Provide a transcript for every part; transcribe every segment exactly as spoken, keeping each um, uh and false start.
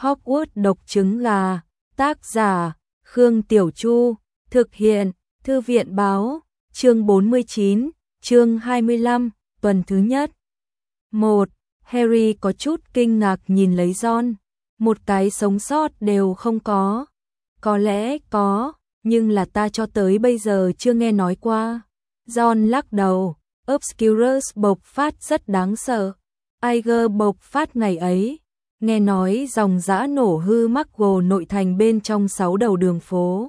Hogwarts độc trứng gà, tác giả, Khương Tiểu Chu, thực hiện, Thư viện báo, chương bốn mươi chín, chương hai mươi lăm, tuần thứ nhất. một. Harry có chút kinh ngạc nhìn lấy Ron, một cái sống sót đều không có. Có lẽ có, nhưng là ta cho tới bây giờ chưa nghe nói qua. Ron lắc đầu, Obscurus bộc phát rất đáng sợ. Aiger bộc phát ngày ấy, nghe nói dòng dã nổ hư Muggle nội thành bên trong sáu đầu đường phố.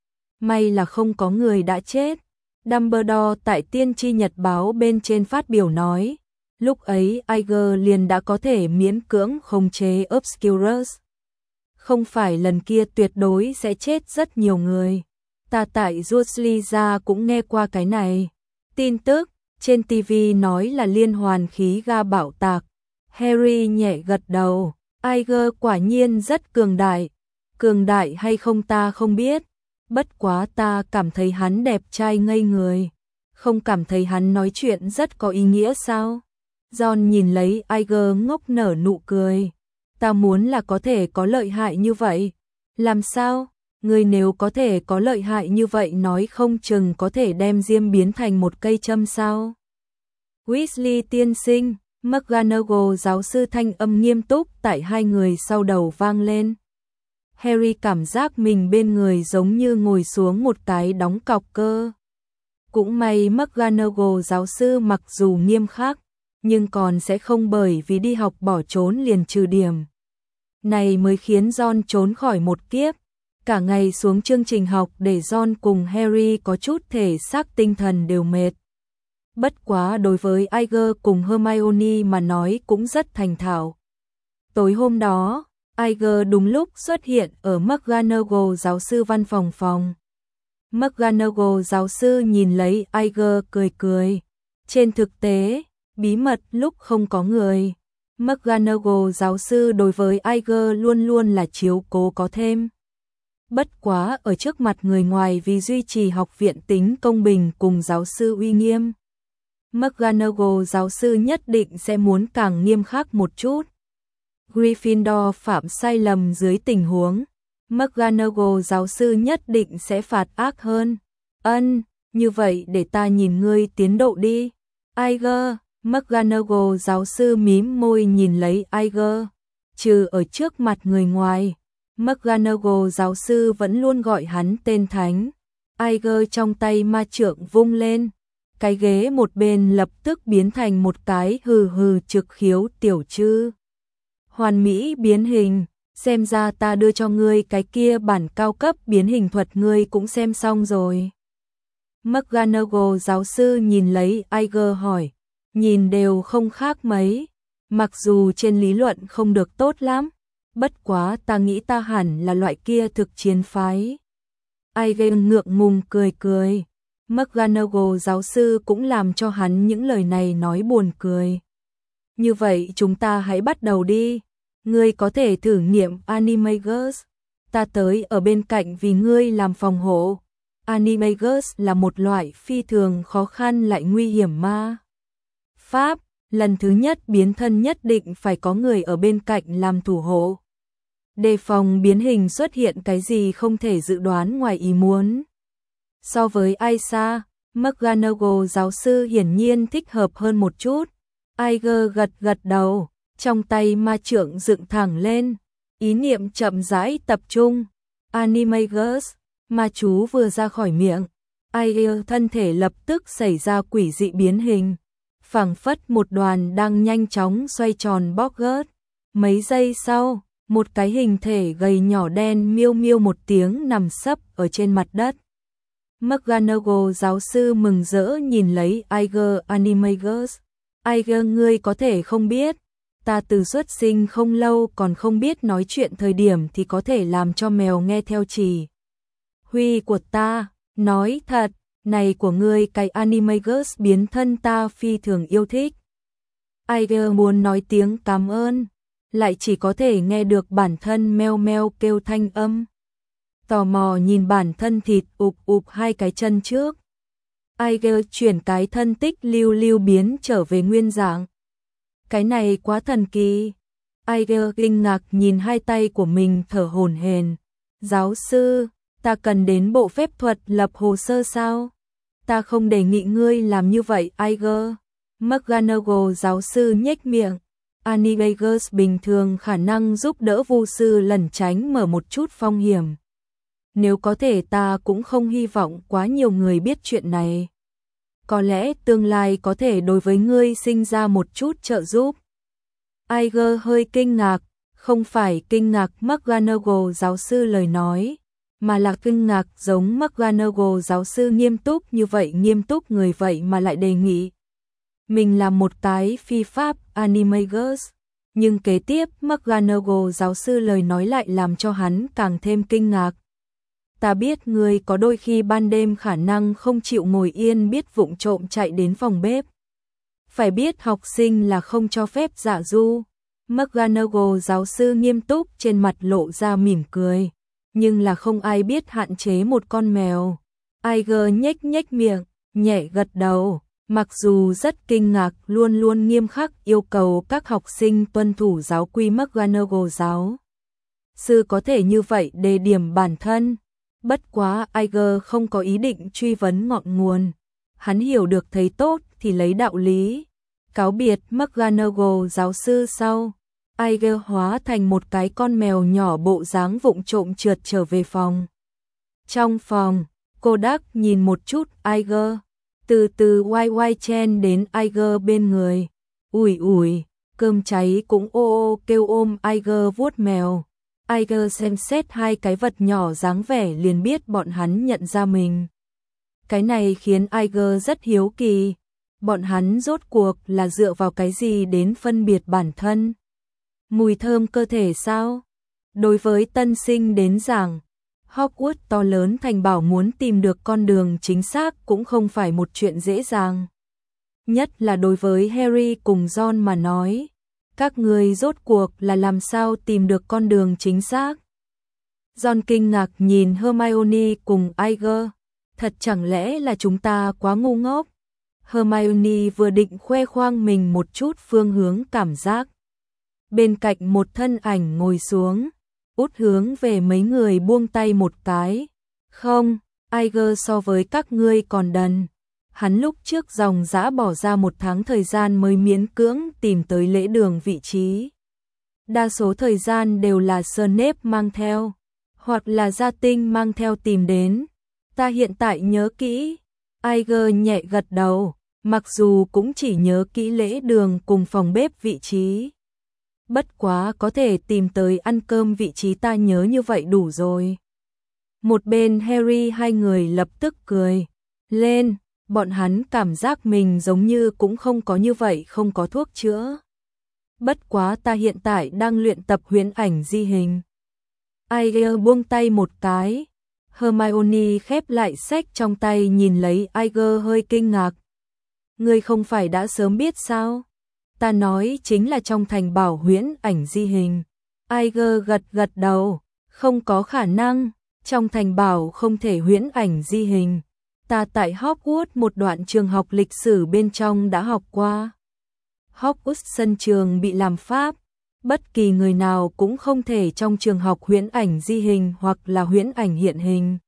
May là không có người đã chết. Dumbledore tại Tiên tri Nhật báo bên trên phát biểu nói, lúc ấy Aiger liền đã có thể miễn cưỡng khống chế Obscurus. Không phải lần kia tuyệt đối sẽ chết rất nhiều người. Ta tại Dursley gia cũng nghe qua cái này. Tin tức trên ti vi nói là liên hoàn khí ga bạo tạc. Harry nhẹ gật đầu. Aiger quả nhiên rất cường đại. Cường đại hay không ta không biết. Bất quá ta cảm thấy hắn đẹp trai ngây người. Không cảm thấy hắn nói chuyện rất có ý nghĩa sao? Ron nhìn lấy Aiger ngốc nở nụ cười. Ta muốn là có thể có lợi hại như vậy. Làm sao? Người nếu có thể có lợi hại như vậy nói không chừng có thể đem diêm biến thành một cây châm sao? Weasley tiên sinh, McGonagall giáo sư thanh âm nghiêm túc tại hai người sau đầu vang lên. Harry cảm giác mình bên người giống như ngồi xuống một cái đóng cọc cơ. Cũng may McGonagall giáo sư mặc dù nghiêm khắc, nhưng còn sẽ không bởi vì đi học bỏ trốn liền trừ điểm. Này mới khiến Ron trốn khỏi một kiếp. Cả ngày xuống chương trình học để Ron cùng Harry có chút thể xác tinh thần đều mệt. Bất quá đối với Aiger cùng Hermione mà nói cũng rất thành thạo. Tối hôm đó, Aiger đúng lúc xuất hiện ở McGonagall giáo sư văn phòng phòng. McGonagall giáo sư nhìn lấy Aiger cười cười. Trên thực tế, bí mật lúc không có người. McGonagall giáo sư đối với Aiger luôn luôn là chiếu cố có thêm. Bất quá ở trước mặt người ngoài vì duy trì học viện tính công bình cùng giáo sư uy nghiêm. McGonagall giáo sư nhất định sẽ muốn càng nghiêm khắc một chút. Gryffindor phạm sai lầm dưới tình huống, McGonagall giáo sư nhất định sẽ phạt ác hơn. Ân, như vậy để ta nhìn ngươi tiến độ đi. Aiger, McGonagall giáo sư mím môi nhìn lấy Aiger. Trừ ở trước mặt người ngoài, McGonagall giáo sư vẫn luôn gọi hắn tên thánh. Aiger trong tay ma trượng vung lên. Cái ghế một bên lập tức biến thành một cái hừ hừ trực khiếu tiểu trư. Hoàn mỹ biến hình, xem ra ta đưa cho ngươi cái kia bản cao cấp biến hình thuật ngươi cũng xem xong rồi. McGonagall giáo sư nhìn lấy Aiger hỏi, nhìn đều không khác mấy, mặc dù trên lý luận không được tốt lắm, bất quá ta nghĩ ta hẳn là loại kia thực chiến phái. Aiger ngượng ngùng cười cười. McGonagall giáo sư cũng làm cho hắn những lời này nói buồn cười. Như vậy chúng ta hãy bắt đầu đi. Ngươi có thể thử nghiệm Animagus. Ta tới ở bên cạnh vì ngươi làm phòng hộ. Animagus là một loại phi thường khó khăn lại nguy hiểm ma pháp. Lần thứ nhất biến thân nhất định phải có người ở bên cạnh làm thủ hộ. Đề phòng biến hình xuất hiện cái gì không thể dự đoán ngoài ý muốn. So với Aisa, McGonagall giáo sư hiển nhiên thích hợp hơn một chút. Aiger gật gật đầu, trong tay ma trượng dựng thẳng lên, ý niệm chậm rãi tập trung. Animagus, ma chú vừa ra khỏi miệng, Aiger thân thể lập tức xảy ra quỷ dị biến hình, phảng phất một đoàn đang nhanh chóng xoay tròn Boggart. Mấy giây sau, một cái hình thể gầy nhỏ đen miêu miêu một tiếng nằm sấp ở trên mặt đất. McGonagall giáo sư mừng rỡ nhìn lấy Aiger. Animagus. Aiger, ngươi có thể không biết, ta từ xuất sinh không lâu còn không biết nói chuyện thời điểm thì có thể làm cho mèo nghe theo chỉ huy của ta. Nói thật, này của ngươi cái Animagus biến thân ta phi thường yêu thích. Aiger muốn nói tiếng cảm ơn, lại chỉ có thể nghe được bản thân meo meo kêu thanh âm. Tò mò nhìn bản thân thịt ụp ụp hai cái chân trước. Aiger chuyển cái thân tích lưu lưu biến trở về nguyên dạng. Cái này quá thần kỳ. Iger kinh ngạc nhìn hai tay của mình thở hổn hển. Giáo sư, ta cần đến bộ phép thuật lập hồ sơ sao? Ta không đề nghị ngươi làm như vậy, Iger. McGonagall giáo sư nhếch miệng. Animagus bình thường khả năng giúp đỡ vu sư lẩn tránh mở một chút phong hiểm. Nếu có thể ta cũng không hy vọng quá nhiều người biết chuyện này. Có lẽ tương lai có thể đối với ngươi sinh ra một chút trợ giúp. Iger hơi kinh ngạc, không phải kinh ngạc McGonagall giáo sư lời nói, mà là kinh ngạc giống McGonagall giáo sư nghiêm túc như vậy, nghiêm túc người vậy mà lại đề nghị mình làm một cái phi pháp Animagus. Nhưng kế tiếp McGonagall giáo sư lời nói lại làm cho hắn càng thêm kinh ngạc. Ta biết ngươi có đôi khi ban đêm khả năng không chịu ngồi yên, biết vụng trộm chạy đến phòng bếp. Phải biết học sinh là không cho phép dạ du. McGonagall giáo sư nghiêm túc, trên mặt lộ ra mỉm cười. Nhưng là không ai biết hạn chế một con mèo. Iger nhếch nhếch miệng, nhẹ gật đầu. Mặc dù rất kinh ngạc, luôn luôn nghiêm khắc yêu cầu các học sinh tuân thủ giáo quy, McGonagall giáo sư có thể như vậy đề điểm bản thân. Bất quá Iger không có ý định truy vấn ngọn nguồn. Hắn hiểu được thấy tốt thì lấy đạo lý. Cáo biệt McGonagall giáo sư sau, Iger hóa thành một cái con mèo nhỏ bộ dáng vụng trộm trượt trở về phòng. Trong phòng, Kodak nhìn một chút Iger, từ từ quay quay chen đến Iger bên người. Ủi ủi, cơm cháy cũng ô ô kêu ôm Iger vuốt mèo. Iger xem xét hai cái vật nhỏ dáng vẻ liền biết bọn hắn nhận ra mình. Cái này khiến Iger rất hiếu kỳ. Bọn hắn rốt cuộc là dựa vào cái gì đến phân biệt bản thân? Mùi thơm cơ thể sao? Đối với tân sinh đến giảng, Hogwarts to lớn thành bảo muốn tìm được con đường chính xác cũng không phải một chuyện dễ dàng. Nhất là đối với Harry cùng Ron mà nói. Các người rốt cuộc là làm sao tìm được con đường chính xác? Ron kinh ngạc nhìn Hermione cùng Iger. Thật chẳng lẽ là chúng ta quá ngu ngốc? Hermione vừa định khoe khoang mình một chút phương hướng cảm giác. Bên cạnh một thân ảnh ngồi xuống, út hướng về mấy người buông tay một cái. Không, Iger so với các ngươi còn đần. Hắn lúc trước dòng dã bỏ ra một tháng thời gian mới miễn cưỡng tìm tới lễ đường vị trí. Đa số thời gian đều là Snape mang theo, hoặc là Gia Tinh mang theo tìm đến. Ta hiện tại nhớ kỹ. Iger nhẹ gật đầu, mặc dù cũng chỉ nhớ kỹ lễ đường cùng phòng bếp vị trí. Bất quá có thể tìm tới ăn cơm vị trí ta nhớ như vậy đủ rồi. Một bên Harry hai người lập tức cười lên, bọn hắn cảm giác mình giống như cũng không có như vậy, không có thuốc chữa. Bất quá ta hiện tại đang luyện tập huyễn ảnh di hình. Iger buông tay một cái. Hermione khép lại sách trong tay nhìn lấy Iger hơi kinh ngạc. Ngươi không phải đã sớm biết sao? Ta nói chính là trong thành bảo huyễn ảnh di hình. Iger gật gật đầu. Không có khả năng. Trong thành bảo không thể huyễn ảnh di hình. Ta tại Hogwarts một đoạn trường học lịch sử bên trong đã học qua. Hogwarts sân trường bị làm pháp. Bất kỳ người nào cũng không thể trong trường học huyễn ảnh di hình hoặc là huyễn ảnh hiện hình.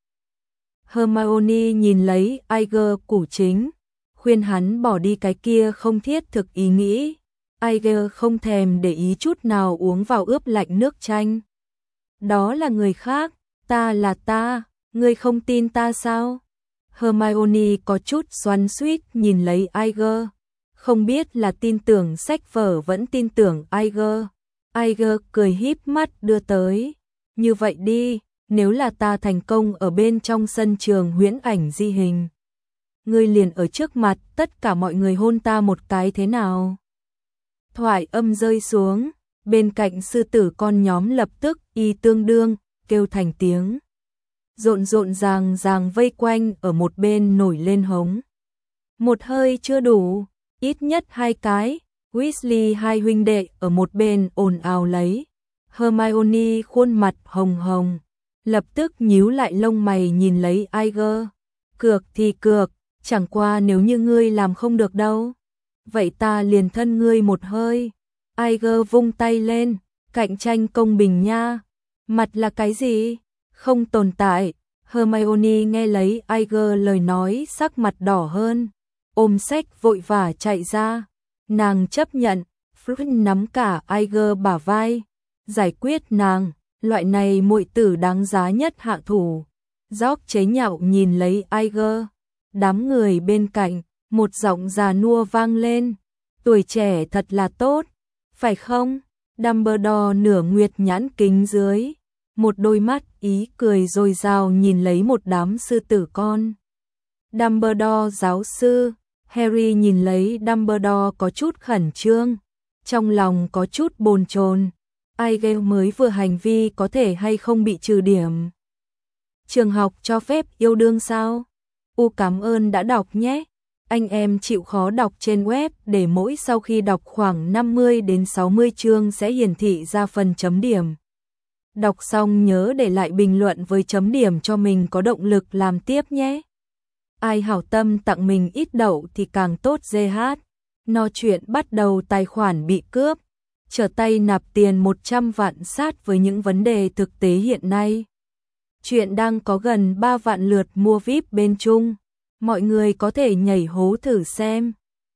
Hermione nhìn lấy Iger củ chính, khuyên hắn bỏ đi cái kia không thiết thực ý nghĩ. Iger không thèm để ý chút nào uống vào ướp lạnh nước chanh. Đó là người khác, ta là ta, ngươi không tin ta sao? Hermione có chút xoắn xuýt nhìn lấy Iger, không biết là tin tưởng sách vở vẫn tin tưởng Iger. Iger cười híp mắt đưa tới. Như vậy đi, nếu là ta thành công ở bên trong sân trường huyễn ảnh di hình, ngươi liền ở trước mặt tất cả mọi người hôn ta một cái thế nào? Thoại âm rơi xuống, bên cạnh sư tử con nhóm lập tức y tương đương, kêu thành tiếng. Rộn rộn ràng ràng vây quanh ở một bên nổi lên hống. Một hơi chưa đủ, ít nhất hai cái. Weasley hai huynh đệ ở một bên ồn ào lấy. Hermione khuôn mặt hồng hồng, lập tức nhíu lại lông mày nhìn lấy Iger. Cược thì cược, chẳng qua nếu như ngươi làm không được đâu, vậy ta liền thân ngươi một hơi. Iger vung tay lên, Cạnh tranh công bình nha. Mặt là cái gì? Không tồn tại. Hermione nghe lấy Iger lời nói sắc mặt đỏ hơn, ôm sách vội vã chạy ra. Nàng chấp nhận, Fred nắm cả Iger bả vai, giải quyết nàng, loại này muội tử đáng giá nhất hạ thủ. George chế nhạo nhìn lấy Iger, đám người bên cạnh, một giọng già nua vang lên, tuổi trẻ thật là tốt, phải không? Dumbledore nửa nguyệt nhãn kính dưới, một đôi mắt ý cười dồi dào nhìn lấy một đám sư tử con. Dumbledore giáo sư, Harry nhìn lấy Dumbledore có chút khẩn trương, trong lòng có chút bồn chồn. Iger mới vừa hành vi có thể hay không bị trừ điểm. Trường học cho phép yêu đương sao? U cảm ơn đã đọc nhé. Anh em chịu khó đọc trên web để mỗi sau khi đọc khoảng năm mươi đến sáu mươi chương sẽ hiển thị ra phần chấm điểm. Đọc xong nhớ để lại bình luận với chấm điểm cho mình có động lực làm tiếp nhé. Ai hảo tâm tặng mình ít đậu thì càng tốt giê hát. No chuyện bắt đầu tài khoản bị cướp, trở tay nạp tiền một trăm vạn sát với những vấn đề thực tế hiện nay. Chuyện đang có gần ba vạn lượt mua víp bên Trung. Mọi người có thể nhảy hố thử xem.